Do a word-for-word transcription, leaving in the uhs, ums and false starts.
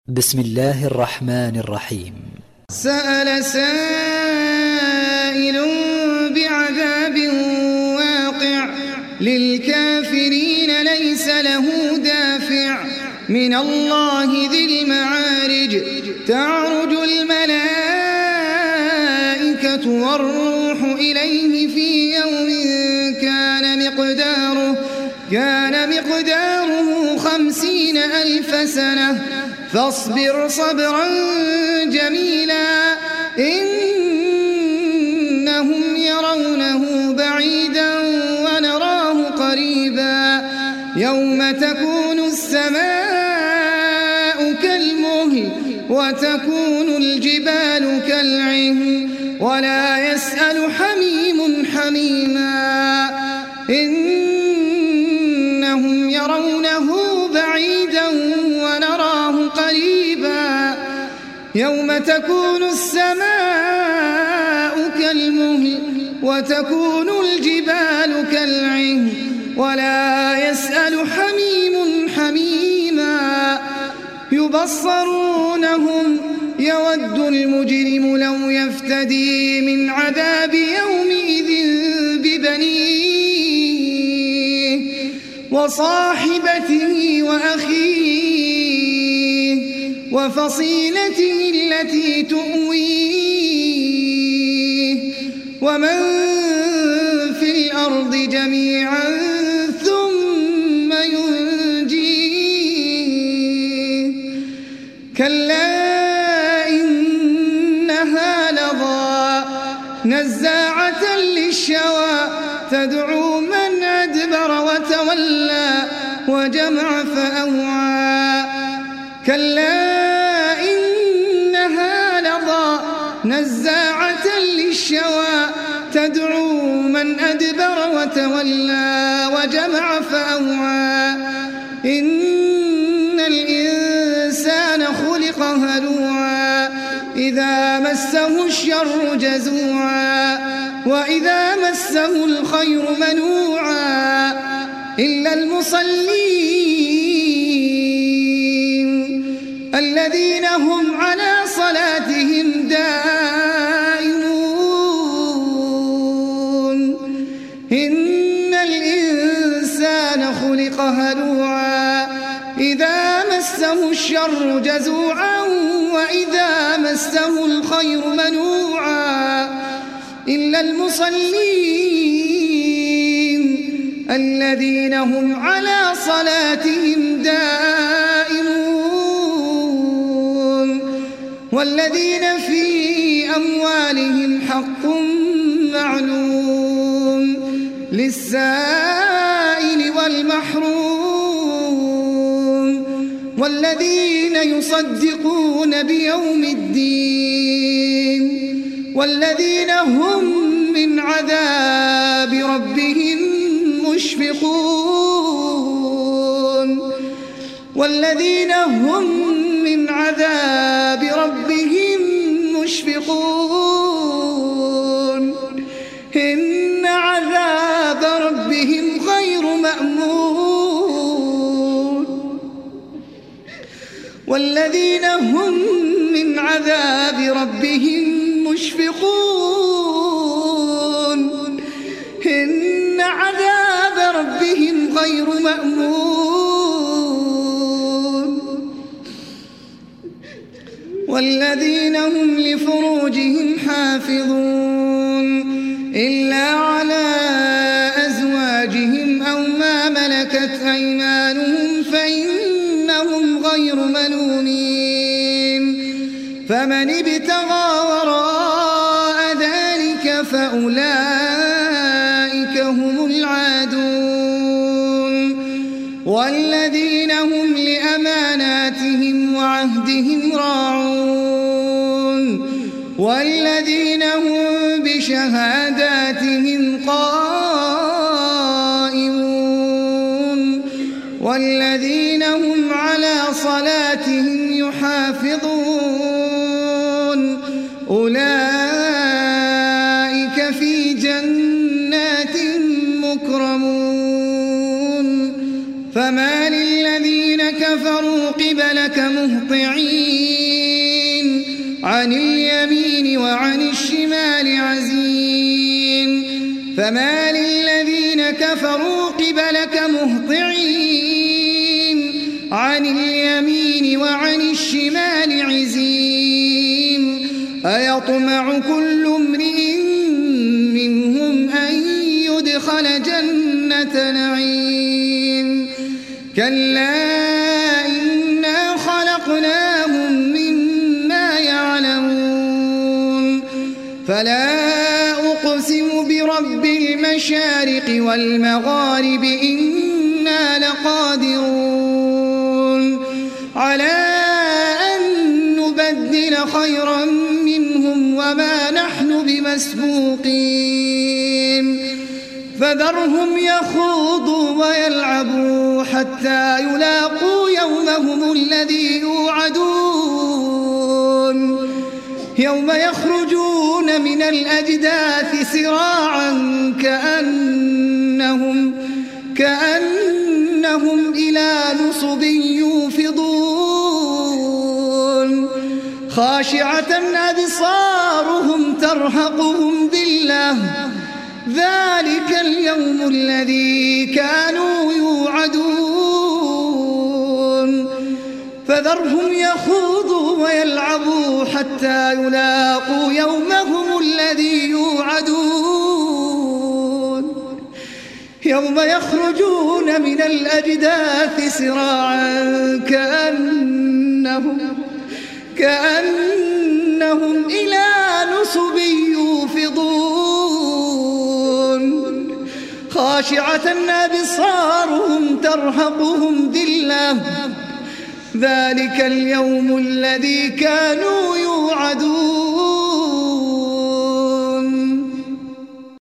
بسم الله الرحمن الرحيم. سأل سائل بعذاب واقع للكافرين ليس له دافع من الله ذي المعارج تعرج الملائكة والروح إليه في يوم كان مقداره كان مقداره خمسين ألف سنة فاصبر صبرا جميلا إنهم يرونه بعيدا ونراه قريبا يوم تكون السماء كالمهل وتكون الجبال كالعهن ولا يسأل حميم حميما إنهم يرونه بعيدا ونراه قريبا يوم تكون السماء كالمهل وتكون الجبال كالعهن ولا يسأل حميم حميما يبصرونهم يود المجرم لو يفتدي من عذاب يومئذ ببنيه وصاحبته وأخيه وفصيلته التي تؤويه ومن في الأرض جميعا ثم ينجيه كلا إنها لظى نزاعة للشوى تدعو من أدبر وتولى وجمع فأوعى كلا إنها لظى نزاعة للشوى تدعو من أدبر وتولى وجمع فأوعى إن الإنسان خلق هلوعا إذا مسه الشر جزوعا وإذا مسه الخير منوعا إلا المصلين الذين هم على صلاتهم دائمون إن الإنسان خلق هلوعا إذا مسه الشر جزوعا وإذا مسه الخير منوعا إلا المصلين الذين هم على صلاتهم دائمون والذين في أموالهم حق معلوم للسائل والمحروم والذين يصدقون بيوم الدين والذين هم من عذاب ربهم مشفقون والذين هم من عذاب ربهم مشفقون إن عذاب ربهم غير مأمون والذين هم من عذاب ربهم مشفقون إن عذاب ربهم غير مأمون والذين هم لفروجهم حافظون إلا على أزواجهم أو ما ملكت أيمانهم فإنهم غير ملومين فمن ابتغى وراء ذلك فأولئك هم العادون والذين هم لأماناتهم وعهدهم راعون والذين هم بشهاداتهم قائمون والذين هم على صلاتهم يحافظون أولئك في جنات مكرمون فما للذين كفروا قبلك مهطعين عن اليمين وعن الشمال عزين فما للذين كفروا قبلك مهطعين عن اليمين وعن الشمال عزين أيطمع كل امرئ منهم أن يدخل جنة نعيم كلا إنا خلقناهم مما يعلمون فلا أقسم برب المشارق والمغارب إنا لقادرون على أن نبدل خيرا منهم وما نحن بمسبوقين فذرهم يخوضوا ويلعبوا حتى يلاقوا يومهم الذي يوعدون يوم يخرجون من الأجداث سراعا كأنهم, كأنهم إلى نصب يوفضون خاشعة أبصارهم ترهقهم ذلة ذلك اليوم الذي كانوا يوعدون فذرهم يخوضوا ويلعبوا حتى يلاقوا يومهم الذي يوعدون يوم يخرجون من الأجداث سراعا كأنهم, كأنهم إلى نصب يوفضون خاشعة أبصارهم ترهقهم ذلة ذلك اليوم الذي كانوا يوعدون